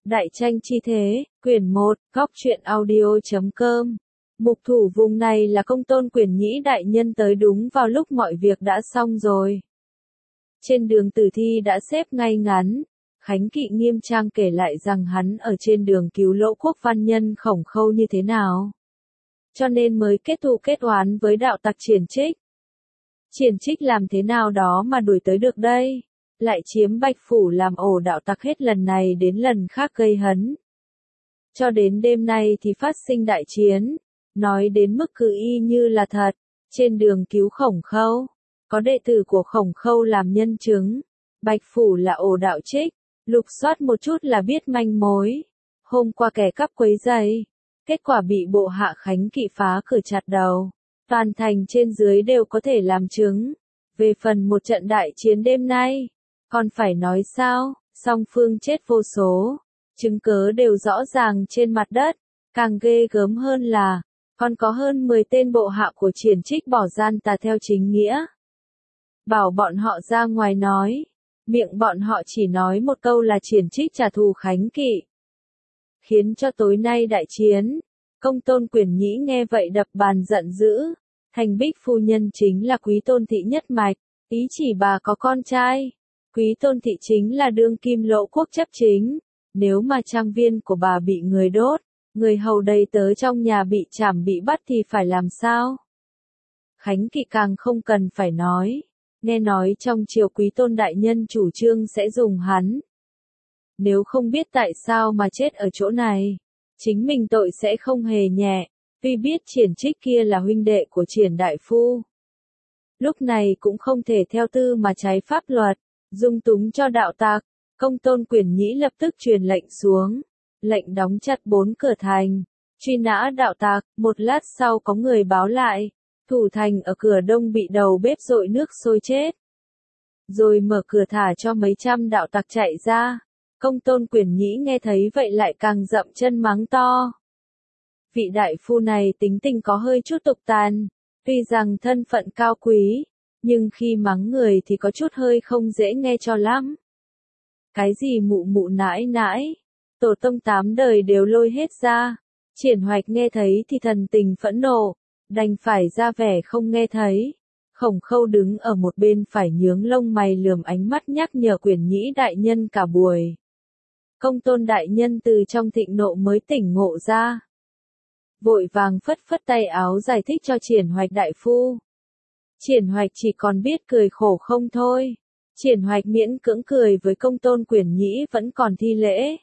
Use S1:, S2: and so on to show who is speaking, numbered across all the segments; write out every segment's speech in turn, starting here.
S1: Đại tranh chi thế, quyển 1, góc truyện audio.com. Mục thủ vùng này là Công Tôn Quyển Nhĩ đại nhân tới đúng vào lúc mọi việc đã xong rồi. Trên đường tử thi đã xếp ngay ngắn, Khánh Kỵ nghiêm trang kể lại rằng hắn ở trên đường cứu Lỗ Quốc văn nhân Khổng Khâu như thế nào. Cho nên mới kết thù kết oán với đạo tặc Triển Trích. Triển Trích làm thế nào đó mà đuổi tới được đây? Lại chiếm Bạch Phủ làm ổ đạo tặc hết lần này đến lần khác gây hấn. Cho đến đêm nay thì phát sinh đại chiến, nói đến mức cứ y như là thật, trên đường cứu Khổng Khâu, có đệ tử của Khổng Khâu làm nhân chứng, Bạch Phủ là ổ đạo Trích, lục soát một chút là biết manh mối. Hôm qua kẻ cắp quấy rầy, kết quả bị bộ hạ Khánh Kỵ phá cửa chặt đầu, toàn thành trên dưới đều có thể làm chứng. Về phần một trận đại chiến đêm nay, còn phải nói sao, song phương chết vô số, chứng cớ đều rõ ràng trên mặt đất, càng ghê gớm hơn là, còn có hơn 10 tên bộ hạ của Triển Trích bỏ gian tà theo chính nghĩa. Bảo bọn họ ra ngoài nói, miệng bọn họ chỉ nói một câu là Triển Trích trả thù Khánh Kỵ. Khiến cho tối nay đại chiến, Công Tôn Quyển Nhĩ nghe vậy đập bàn giận dữ, Thành Bích phu nhân chính là Quý Tôn thị nhất mạch, ý chỉ bà có con trai. Quý Tôn thị chính là đương kim Lỗ Quốc chấp chính, nếu mà trang viên của bà bị người đốt, người hầu đầy tớ trong nhà bị trảm bị bắt thì phải làm sao? Khánh Kỵ càng không cần phải nói, nghe nói trong triều Quý Tôn đại nhân chủ trương sẽ dùng hắn. Nếu không biết tại sao mà chết ở chỗ này, chính mình tội sẽ không hề nhẹ, tuy biết Triển Trích kia là huynh đệ của Triển đại phu. Lúc này cũng không thể theo tư mà trái pháp luật, dung túng cho đạo tặc. Công Tôn Quyển Nhĩ lập tức truyền lệnh xuống, lệnh đóng chặt 4 cửa thành, truy nã đạo tặc. Một lát sau có người báo lại, thủ thành ở cửa đông bị đầu bếp dội nước sôi chết. Rồi mở cửa thả cho mấy trăm đạo tặc chạy ra. Công Tôn Quyển Nhĩ nghe thấy vậy lại càng dậm chân mắng to. Vị đại phu này tính tình có hơi chút tục tàn, tuy rằng thân phận cao quý, nhưng khi mắng người thì có chút hơi không dễ nghe cho lắm. Cái gì mụ mụ nãi nãi, tổ tông 8 đời đều lôi hết ra. Triển Hoạch nghe thấy thì thần tình phẫn nộ, đành phải ra vẻ không nghe thấy. Khổng Khâu đứng ở một bên phải nhướng lông mày lườm ánh mắt nhắc nhở Quyển Nhĩ đại nhân cả buổi. Công Tôn đại nhân từ trong thịnh nộ mới tỉnh ngộ ra. Vội vàng phất phất tay áo giải thích cho Triển Hoạch đại phu. Triển Hoạch chỉ còn biết cười khổ không thôi. Triển Hoạch miễn cưỡng cười với Công Tôn Quyển Nhĩ vẫn còn thi lễ.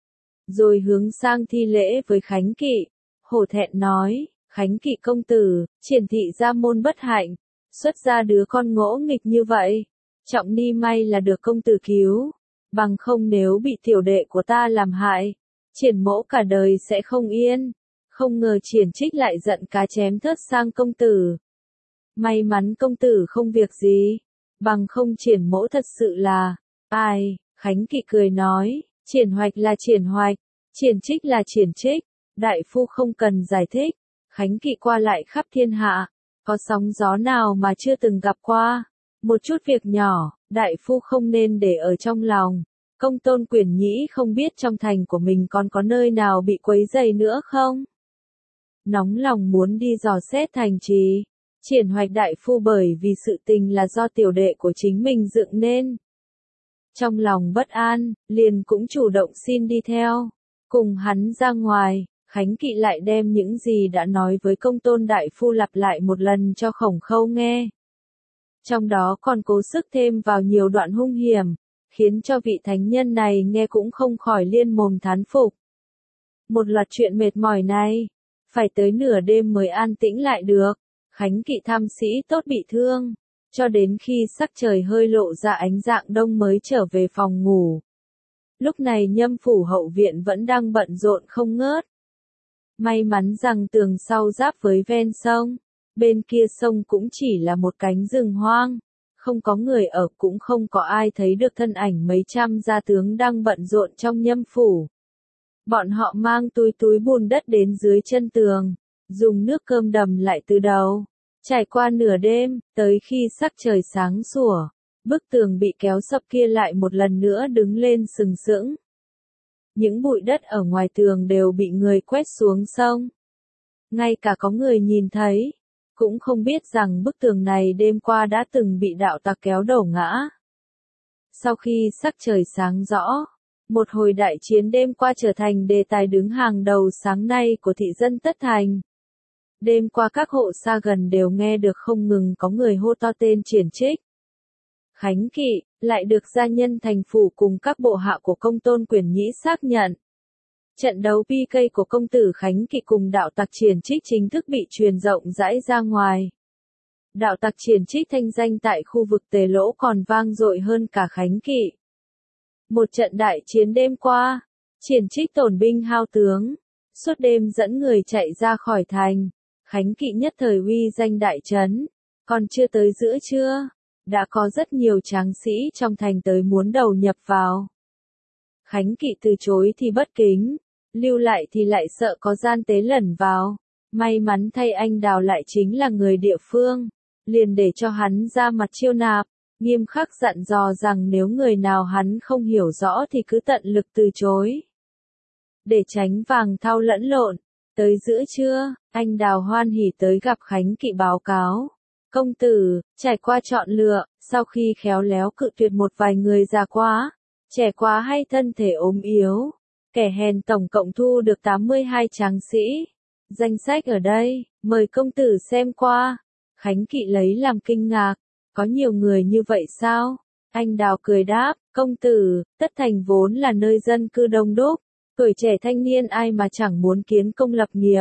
S1: Rồi hướng sang thi lễ với Khánh Kỵ, hổ thẹn nói, Khánh Kỵ công tử, Triển thị gia môn bất hạnh, xuất ra đứa con ngỗ nghịch như vậy. Trọng ni may là được công tử cứu, bằng không nếu bị tiểu đệ của ta làm hại, Triển mỗ cả đời sẽ không yên. Không ngờ Triển Trích lại giận cá chém thớt sang công tử. May mắn công tử không việc gì, bằng không Triển mỗ thật sự là, ai? Khánh Kỵ cười nói, Triển Hoạch là Triển Hoạch, Triển Trích là Triển Trích, đại phu không cần giải thích. Khánh Kỵ qua lại khắp thiên hạ, có sóng gió nào mà chưa từng gặp qua. Một chút việc nhỏ, đại phu không nên để ở trong lòng. Công Tôn Quyển Nhĩ không biết trong thành của mình còn có nơi nào bị quấy rầy nữa không? Nóng lòng muốn đi dò xét thành trì. Triển Hoạch đại phu bởi vì sự tình là do tiểu đệ của chính mình dựng nên. Trong lòng bất an, liền cũng chủ động xin đi theo. Cùng hắn ra ngoài, Khánh Kỵ lại đem những gì đã nói với Công Tôn đại phu lặp lại một lần cho Khổng Khâu nghe. Trong đó còn cố sức thêm vào nhiều đoạn hung hiểm, khiến cho vị thánh nhân này nghe cũng không khỏi liên mồm thán phục. Một loạt chuyện mệt mỏi này, phải tới nửa đêm mới an tĩnh lại được. Khánh Kỵ tham sĩ tốt bị thương, cho đến khi sắc trời hơi lộ ra ánh dạng đông mới trở về phòng ngủ. Lúc này Nhâm phủ hậu viện vẫn đang bận rộn không ngớt. May mắn rằng tường sau giáp với ven sông, bên kia sông cũng chỉ là một cánh rừng hoang, không có người ở cũng không có ai thấy được thân ảnh mấy trăm gia tướng đang bận rộn trong Nhâm phủ. Bọn họ mang túi túi bùn đất đến dưới chân tường, dùng nước cơm đầm lại từ đầu. Trải qua nửa đêm, tới khi sắc trời sáng sủa, bức tường bị kéo sập kia lại một lần nữa đứng lên sừng sững. những bụi đất ở ngoài tường đều bị người quét xuống sông. Ngay cả có người nhìn thấy, cũng không biết rằng bức tường này đêm qua đã từng bị đạo tặc kéo đổ ngã. Sau khi sắc trời sáng rõ, một hồi đại chiến đêm qua trở thành đề tài đứng hàng đầu sáng nay của thị dân Tất Thành. Đêm qua các hộ xa gần đều nghe được không ngừng có người hô to tên Triển Trích. Khánh Kỵ, lại được gia nhân thành phủ cùng các bộ hạ của công tôn Quyền Nhĩ xác nhận. Trận đấu PK của công tử Khánh Kỵ cùng đạo tặc Triển Trích chính thức bị truyền rộng rãi ra ngoài. Đạo tặc Triển Trích thanh danh tại khu vực Tề Lỗ còn vang dội hơn cả Khánh Kỵ. Một trận đại chiến đêm qua, Triển Trích tổn binh hao tướng, suốt đêm dẫn người chạy ra khỏi thành. Khánh Kỵ nhất thời uy danh đại trấn, còn chưa tới giữa trưa, đã có rất nhiều tráng sĩ trong thành tới muốn đầu nhập vào. Khánh Kỵ từ chối thì bất kính, lưu lại thì lại sợ có gian tế lẩn vào. May mắn thay anh Đào lại chính là người địa phương, liền để cho hắn ra mặt chiêu nạp, nghiêm khắc dặn dò rằng nếu người nào hắn không hiểu rõ thì cứ tận lực từ chối. Để tránh vàng thau lẫn lộn, tới giữa trưa, anh Đào hoan hỉ tới gặp Khánh Kỵ báo cáo. Công tử, trải qua chọn lựa, sau khi khéo léo cự tuyệt một vài người già quá, trẻ quá hay thân thể ốm yếu, kẻ hèn tổng cộng thu được 82 tráng sĩ. Danh sách ở đây, mời công tử xem qua. Khánh Kỵ lấy làm kinh ngạc, có nhiều người như vậy sao? Anh Đào cười đáp, công tử, Tất Thành vốn là nơi dân cư đông đúc, tuổi trẻ thanh niên ai mà chẳng muốn kiến công lập nghiệp.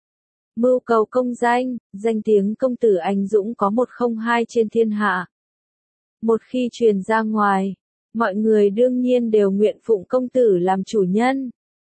S1: Mưu cầu công danh, danh tiếng công tử anh dũng có 102 trên thiên hạ. Một khi truyền ra ngoài, mọi người đương nhiên đều nguyện phụng công tử làm chủ nhân.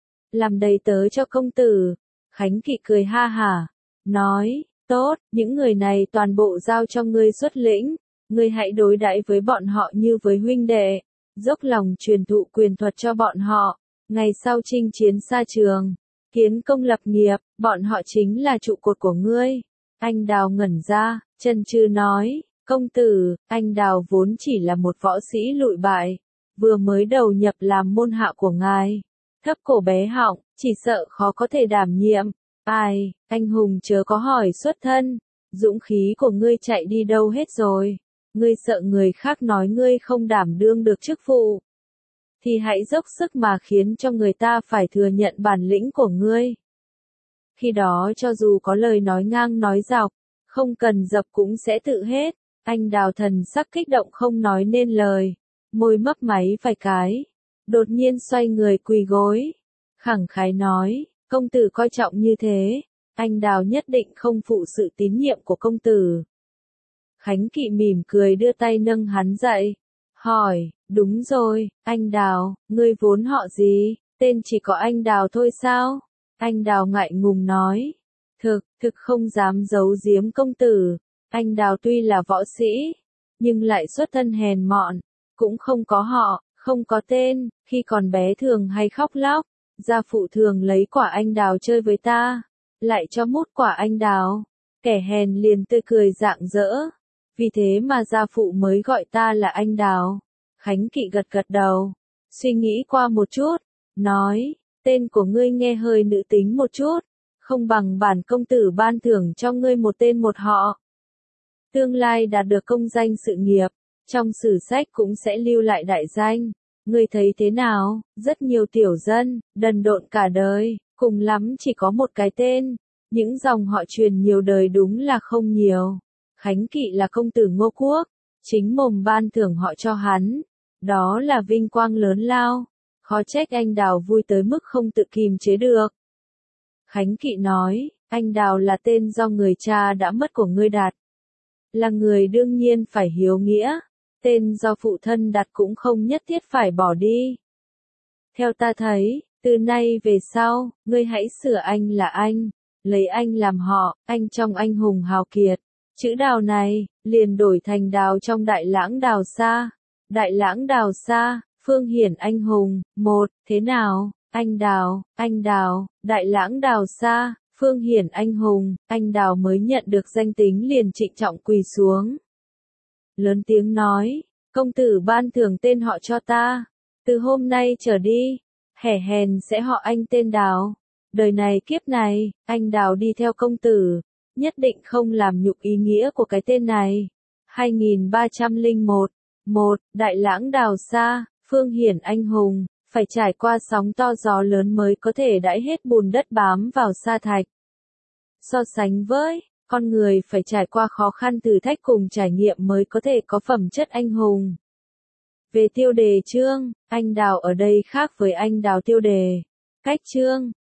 S1: Làm đầy tớ cho công tử. Khánh Kỵ cười ha hả, nói, tốt, những người này toàn bộ giao cho ngươi xuất lĩnh, ngươi hãy đối đãi với bọn họ như với huynh đệ, dốc lòng truyền thụ quyền thuật cho bọn họ, ngày sau chinh chiến xa trường, kiến công lập nghiệp, bọn họ chính là trụ cột của ngươi. Anh Đào ngẩn ra, chần chừ nói, công tử, anh Đào vốn chỉ là một võ sĩ lụi bại, vừa mới đầu nhập làm môn hạ của ngài, thấp cổ bé họng, chỉ sợ khó có thể đảm nhiệm. Ai, anh hùng chớ có hỏi xuất thân, dũng khí của ngươi chạy đi đâu hết rồi, ngươi sợ người khác nói ngươi không đảm đương được chức vụ, thì hãy dốc sức mà khiến cho người ta phải thừa nhận bản lĩnh của ngươi. Khi đó cho dù có lời nói ngang nói dọc, không cần dập cũng sẽ tự hết. Anh Đào thần sắc kích động không nói nên lời, môi mấp máy vài cái, đột nhiên xoay người quỳ gối, khẳng khái nói, công tử coi trọng như thế, anh Đào nhất định không phụ sự tín nhiệm của công tử. Khánh Kỵ mỉm cười đưa tay nâng hắn dậy, hỏi, đúng rồi, anh Đào, ngươi vốn họ gì, tên chỉ có anh Đào thôi sao? Anh Đào ngại ngùng nói, thực không dám giấu giếm công tử, anh Đào tuy là võ sĩ, nhưng lại xuất thân hèn mọn, cũng không có họ, không có tên, khi còn bé thường hay khóc lóc, gia phụ thường lấy quả anh Đào chơi với ta, lại cho mút quả anh Đào, kẻ hèn liền tươi cười rạng rỡ, vì thế mà gia phụ mới gọi ta là anh Đào. Khánh Kỵ gật gật đầu, suy nghĩ qua một chút, nói, tên của ngươi nghe hơi nữ tính một chút, không bằng bản công tử ban thưởng cho ngươi một tên một họ. Tương lai đạt được công danh sự nghiệp, trong sử sách cũng sẽ lưu lại đại danh. Ngươi thấy thế nào? Rất nhiều tiểu dân, đần độn cả đời, cùng lắm chỉ có một cái tên. Những dòng họ truyền nhiều đời đúng là không nhiều. Khánh Kỵ là công tử Ngô Quốc, chính mồm ban thưởng họ cho hắn. Đó là vinh quang lớn lao. Khó trách anh Đào vui tới mức không tự kìm chế được. Khánh Kỵ nói, anh Đào là tên do người cha đã mất của ngươi đặt. Là người đương nhiên phải hiếu nghĩa. Tên do phụ thân đặt cũng không nhất thiết phải bỏ đi. Theo ta thấy, từ nay về sau, ngươi hãy sửa anh là anh, lấy anh làm họ, anh trong anh hùng hào kiệt. Chữ Đào này, liền đổi thành Đào trong Đại Lãng Đào Sa. Đại Lãng Đào Sa, Phương Hiển anh hùng, một, thế nào? Anh Đào, Đại Lãng Đào Sa, Phương Hiển anh hùng, anh Đào mới nhận được danh tính liền trịnh trọng quỳ xuống. Lớn tiếng nói, công tử ban thưởng tên họ cho ta, từ hôm nay trở đi, Hẻ hèn sẽ họ anh tên Đào. Đời này kiếp này, anh Đào đi theo công tử, nhất định không làm nhục ý nghĩa của cái tên này. 2301. 1. Đại lãng đào xa, Phương Hiển anh hùng, phải trải qua sóng to gió lớn mới có thể đãi hết bùn đất bám vào sa thạch. So sánh với, con người phải trải qua khó khăn thử thách cùng trải nghiệm mới có thể có phẩm chất anh hùng. Về tiêu đề chương, anh Đào ở đây khác với anh Đào tiêu đề. Cách chương,